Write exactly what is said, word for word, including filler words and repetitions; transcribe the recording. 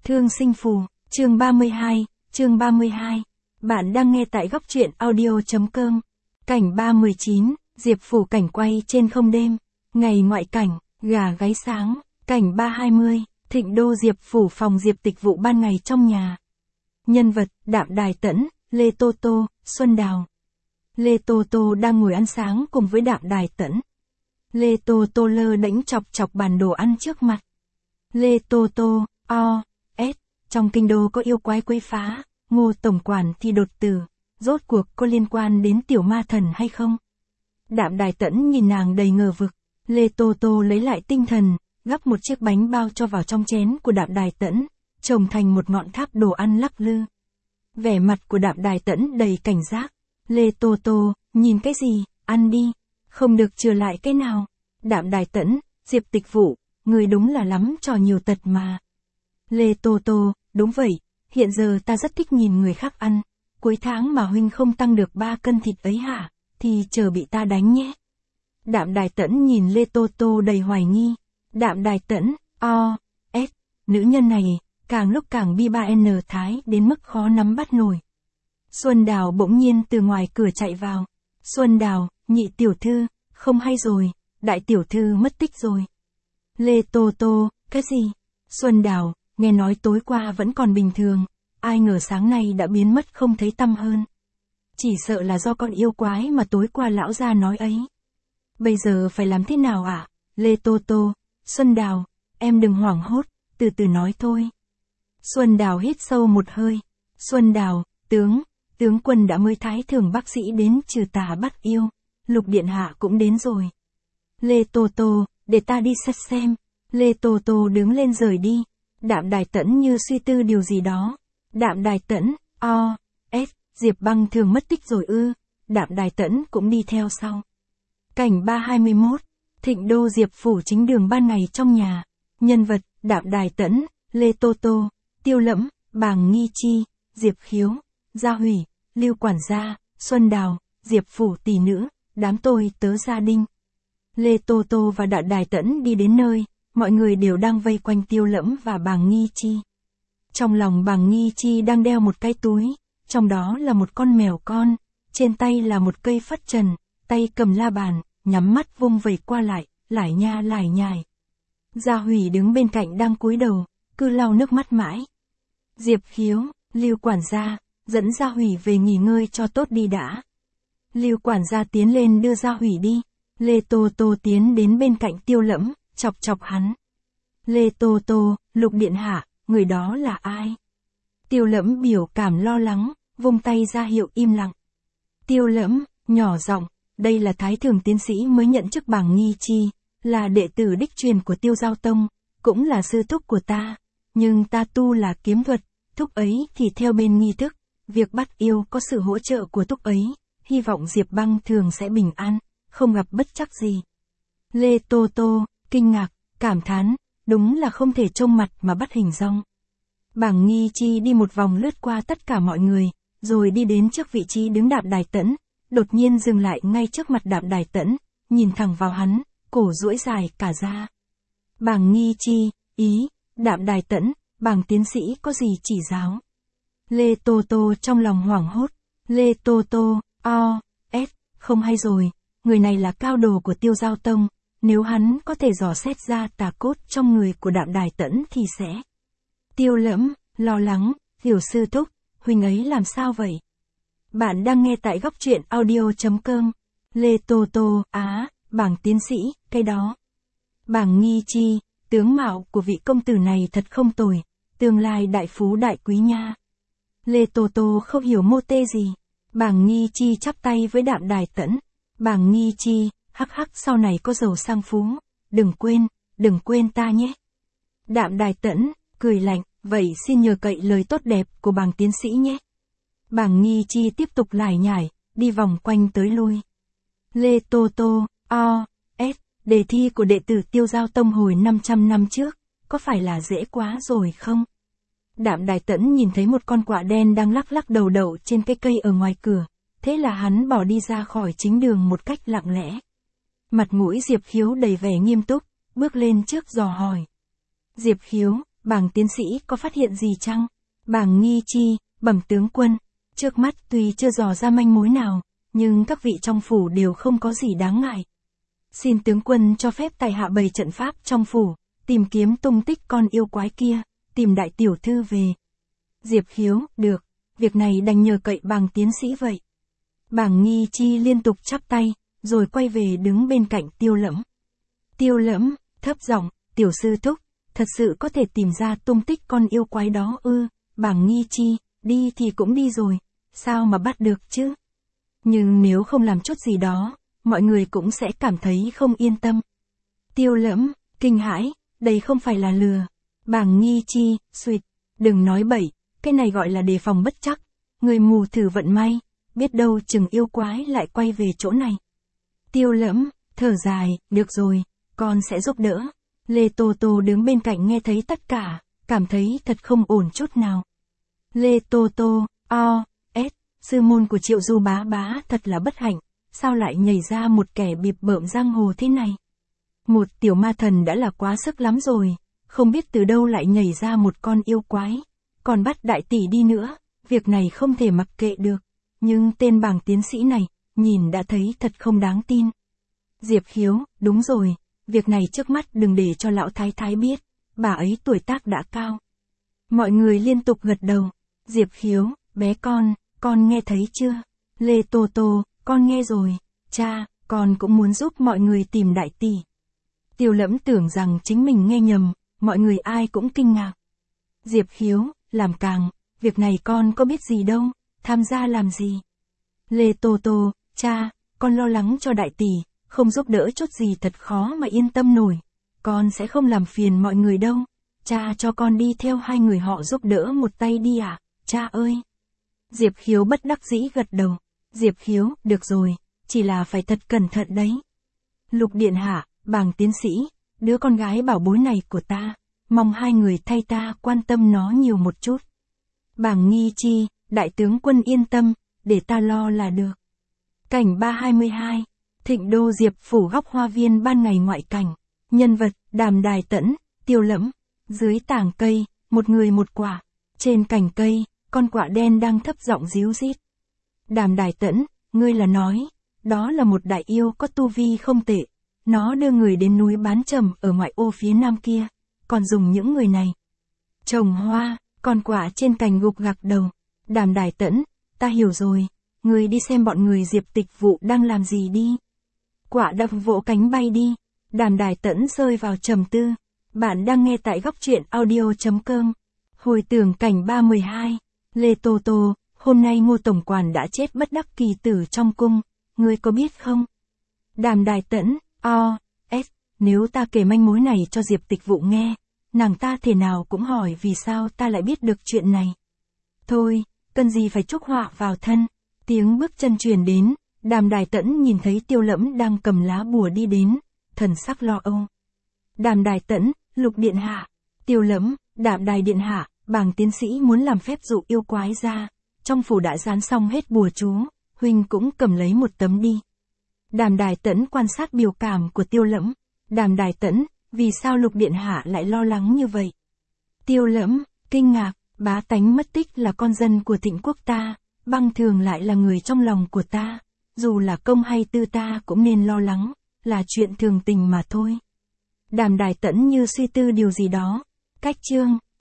Thương sinh phù, chương ba mươi hai, chương ba mươi hai. Bạn đang nghe tại góc truyện audio.com. Cảnh ba mươi chín, Diệp phủ cảnh quay trên không đêm. Ngày ngoại cảnh, gà gáy sáng. Cảnh ba hai mươi, Thịnh đô Diệp phủ phòng Diệp tịch vụ ban ngày trong nhà. Nhân vật, Đạm Đài Tẫn, Lê Tô Tô, Xuân Đào. Lê Tô Tô đang ngồi ăn sáng cùng với Đạm Đài Tẫn. Lê Tô Tô lơ đễnh chọc chọc bàn đồ ăn trước mặt. Lê Tô Tô, o, s, trong kinh đô có yêu quái quấy phá, Ngô tổng quản thì đột tử, rốt cuộc có liên quan đến tiểu ma thần hay không? Đạm Đài Tẫn nhìn nàng đầy ngờ vực, Lê Tô Tô lấy lại tinh thần, gắp một chiếc bánh bao cho vào trong chén của Đạm Đài Tẫn, trồng thành một ngọn tháp đồ ăn lắc lư. Vẻ mặt của Đạm Đài Tẫn đầy cảnh giác. Lê Tô Tô, nhìn cái gì, ăn đi, không được trừ lại cái nào. Đạm Đài Tẫn, Diệp tịch vụ, người đúng là lắm trò nhiều tật mà. Lê Tô Tô, đúng vậy, hiện giờ ta rất thích nhìn người khác ăn, cuối tháng mà huynh không tăng được ba cân thịt ấy hả, thì chờ bị ta đánh nhé. Đạm Đài Tẫn nhìn Lê Tô Tô đầy hoài nghi. Đạm Đài Tẫn, o, s, nữ nhân này, càng lúc càng bi ba n thái đến mức khó nắm bắt nổi. Xuân Đào bỗng nhiên từ ngoài cửa chạy vào. Xuân Đào, nhị tiểu thư, không hay rồi, đại tiểu thư mất tích rồi. Lê Tô Tô, cái gì? Xuân Đào, nghe nói tối qua vẫn còn bình thường, ai ngờ sáng nay đã biến mất không thấy tăm hơn. Chỉ sợ là do con yêu quái mà tối qua lão gia nói ấy. Bây giờ phải làm thế nào ạ? À? Lê Tô Tô, Xuân Đào, em đừng hoảng hốt, từ từ nói thôi. Xuân Đào hít sâu một hơi. Xuân Đào, tướng, tướng quân đã mới thái thưởng bác sĩ đến trừ tà bắt yêu, Lục điện hạ cũng đến rồi. Lê Tô Tô, để ta đi xét xem. Lê Tô Tô đứng lên rời đi. Đạm Đài Tẫn như suy tư điều gì đó. Đạm Đài Tẫn, o, s, Diệp Băng thường mất tích rồi ư. Đạm Đài Tẫn cũng đi theo sau. Cảnh ba hai mươi mốt, Thịnh đô Diệp phủ chính đường ban ngày trong nhà. Nhân vật, Đạm Đài Tẫn, Lê Tô Tô, Tiêu Lẫm, Bàng Nghi Chi, Diệp Khiếu, Gia Hủy, Lưu quản gia, Xuân Đào, Diệp phủ tỷ nữ, đám tôi tớ gia đình. Lê Tô Tô và Đạm Đài Tẫn đi đến nơi, mọi người đều đang vây quanh Tiêu Lẫm và Bàng Nghi Chi. Trong lòng Bàng Nghi Chi đang đeo một cái túi, trong đó là một con mèo con, trên tay là một cây phất trần, tay cầm la bàn, nhắm mắt vung vẩy qua lại, lải nha lải nhải. Gia Hủy đứng bên cạnh đang cúi đầu, cứ lau nước mắt mãi. Diệp Khiếu, Lưu quản gia, dẫn Gia Hủy về nghỉ ngơi cho tốt đi đã. Lưu quản gia tiến lên đưa Gia Hủy đi. Lê Tô Tô tiến đến bên cạnh Tiêu Lẫm, chọc chọc hắn. Lê Tô Tô, Lục điện hạ, người đó là ai? Tiêu Lẫm biểu cảm lo lắng, vung tay ra hiệu im lặng. Tiêu Lẫm, nhỏ giọng, đây là thái thường tiến sĩ mới nhận chức Bàng Nghi Chi, là đệ tử đích truyền của Tiêu Giao Tông, cũng là sư thúc của ta, nhưng ta tu là kiếm thuật, thúc ấy thì theo bên nghi thức, việc bắt yêu có sự hỗ trợ của thúc ấy, hy vọng Diệp Băng thường sẽ bình an, không gặp bất trắc gì. Lê Tô Tô, kinh ngạc, cảm thán, đúng là không thể trông mặt mà bắt hình dong. Bàng Nghi Chi đi một vòng lướt qua tất cả mọi người, rồi đi đến trước vị trí đứng Đạm Đài Tẫn, đột nhiên dừng lại ngay trước mặt Đạm Đài Tẫn, nhìn thẳng vào hắn, cổ duỗi dài cả ra. Bàng Nghi Chi, ý, Đạm Đài Tẫn, Bàng tiến sĩ có gì chỉ giáo? Lê Tô Tô trong lòng hoảng hốt. Lê Tô Tô, o, s, không hay rồi, người này là cao đồ của Tiêu Giao Tông, nếu hắn có thể dò xét ra tà cốt trong người của Đạm Đài Tẫn thì sẽ. Tiêu Lẫm, lo lắng, tiểu sư thúc, huynh ấy làm sao vậy? Bạn đang nghe tại góc truyện audio.com. Lê Tô Tô, á, Bàng tiến sĩ, cái đó. Bàng Nghi Chi, tướng mạo của vị công tử này thật không tồi, tương lai đại phú đại quý nha. Lê Tô Tô không hiểu mô tê gì. Bàng Nghi Chi chắp tay với Đạm Đài Tẫn. Bàng Nghi Chi, hắc hắc sau này có giàu sang phú, đừng quên, đừng quên ta nhé. Đạm Đài Tẫn, cười lạnh, vậy xin nhờ cậy lời tốt đẹp của Bàng tiến sĩ nhé. Bàng Nghi Chi tiếp tục lải nhải, đi vòng quanh tới lui. Lê Tô Tô, o, s, đề thi của đệ tử Tiêu Giao Tông hồi năm trăm năm trước, có phải là dễ quá rồi không? Đạm Đài Tẫn nhìn thấy một con quạ đen đang lắc lắc đầu đậu trên cái cây ở ngoài cửa, thế là hắn bỏ đi ra khỏi chính đường một cách lặng lẽ. Mặt mũi Diệp Khiếu đầy vẻ nghiêm túc, bước lên trước dò hỏi. Diệp Khiếu, Bàng tiến sĩ có phát hiện gì chăng? Bàng nghi chi, bẩm tướng quân. Trước mắt tuy chưa dò ra manh mối nào, nhưng các vị trong phủ đều không có gì đáng ngại. Xin tướng quân cho phép tài hạ bày trận pháp trong phủ, tìm kiếm tung tích con yêu quái kia, tìm đại tiểu thư về. Diệp Hiếu, được, việc này đành nhờ cậy Bàng tiến sĩ vậy. Bàng nghi chi liên tục chắp tay, rồi quay về đứng bên cạnh Tiêu Lẫm. Tiêu Lẫm, thấp giọng, tiểu sư thúc, thật sự có thể tìm ra tung tích con yêu quái đó ư? Bàng nghi chi, đi thì cũng đi rồi, sao mà bắt được chứ? Nhưng nếu không làm chút gì đó, mọi người cũng sẽ cảm thấy không yên tâm. Tiêu Lẫm, kinh hãi, đây không phải là lừa. Bàng nghi chi, suýt, đừng nói bậy, cái này gọi là đề phòng bất chắc. Người mù thử vận may, biết đâu chừng yêu quái lại quay về chỗ này. Tiêu Lẫm, thở dài, được rồi, con sẽ giúp đỡ. Lê Tô Tô đứng bên cạnh nghe thấy tất cả, cảm thấy thật không ổn chút nào. Lê Tô Tô, o, s, sư môn của Triệu Du bá bá thật là bất hạnh, sao lại nhảy ra một kẻ bịp bợm giang hồ thế này? Một tiểu ma thần đã là quá sức lắm rồi, không biết từ đâu lại nhảy ra một con yêu quái, còn bắt đại tỷ đi nữa, việc này không thể mặc kệ được. Nhưng tên Bàng tiến sĩ này, nhìn đã thấy thật không đáng tin. Diệp Hiếu, đúng rồi, việc này trước mắt đừng để cho lão thái thái biết, bà ấy tuổi tác đã cao. Mọi người liên tục gật đầu. Diệp Hiếu, bé con, con nghe thấy chưa? Lê Tô Tô, con nghe rồi, cha, con cũng muốn giúp mọi người tìm đại tỷ. Tiêu Lẫm tưởng rằng chính mình nghe nhầm, mọi người ai cũng kinh ngạc. Diệp Hiếu, làm càng, việc này con có biết gì đâu, tham gia làm gì? Lê Tô Tô, cha, con lo lắng cho đại tỷ, không giúp đỡ chút gì thật khó mà yên tâm nổi. Con sẽ không làm phiền mọi người đâu, cha cho con đi theo hai người họ giúp đỡ một tay đi à, cha ơi. Diệp Hiếu bất đắc dĩ gật đầu. Diệp Hiếu, được rồi, chỉ là phải thật cẩn thận đấy. Lục điện hạ, Bàng tiến sĩ, đứa con gái bảo bối này của ta, mong hai người thay ta quan tâm nó nhiều một chút. Bàng nghi chi, đại tướng quân yên tâm, để ta lo là được. Cảnh ba hai mươi hai, Thịnh đô Diệp phủ góc hoa viên ban ngày ngoại cảnh. Nhân vật, Đàm Đài Tẫn, Tiêu Lẫm. Dưới tảng cây, một người một quả. Trên cành cây, con quạ đen đang thấp giọng ríu rít. Đàm Đài Tẫn, ngươi là nói, đó là một đại yêu có tu vi không tệ. Nó đưa người đến núi Bán Trầm ở ngoại ô phía nam kia, còn dùng những người này trồng hoa. Con quạ trên cành gục gặc đầu. Đàm Đài Tẫn, ta hiểu rồi, ngươi đi xem bọn người Diệp Tịch Vụ đang làm gì đi. Quạ đập vỗ cánh bay đi. Đàm Đài Tẫn rơi vào trầm tư. Bạn đang nghe tại góc truyện audio chấm com. Hồi tưởng cảnh ba mười hai. Lê Tô Tô, hôm nay Ngô tổng quản đã chết bất đắc kỳ tử trong cung, ngươi có biết không? Đàm Đài Tẫn, o, s, nếu ta kể manh mối này cho Diệp Tịch Vụ nghe, nàng ta thể nào cũng hỏi vì sao ta lại biết được chuyện này. Thôi, cần gì phải chuốc họa vào thân. Tiếng bước chân truyền đến, Đàm Đài Tẫn nhìn thấy Tiêu Lẫm đang cầm lá bùa đi đến, thần sắc lo âu. Đàm Đài Tẫn, Lục điện hạ. Tiêu Lẫm, Đàm Đài điện hạ, Bàng tiến sĩ muốn làm phép dụ yêu quái ra, trong phủ đã dán xong hết bùa chú, huynh cũng cầm lấy một tấm đi. Đàm Đài Tẫn quan sát biểu cảm của Tiêu Lẫm. Đàm Đài Tẫn, vì sao Lục điện hạ lại lo lắng như vậy? Tiêu Lẫm, kinh ngạc, bá tánh mất tích là con dân của Thịnh quốc ta, băng thường lại là người trong lòng của ta, dù là công hay tư ta cũng nên lo lắng, là chuyện thường tình mà thôi. Đàm Đài Tẫn như suy tư điều gì đó. Cách chương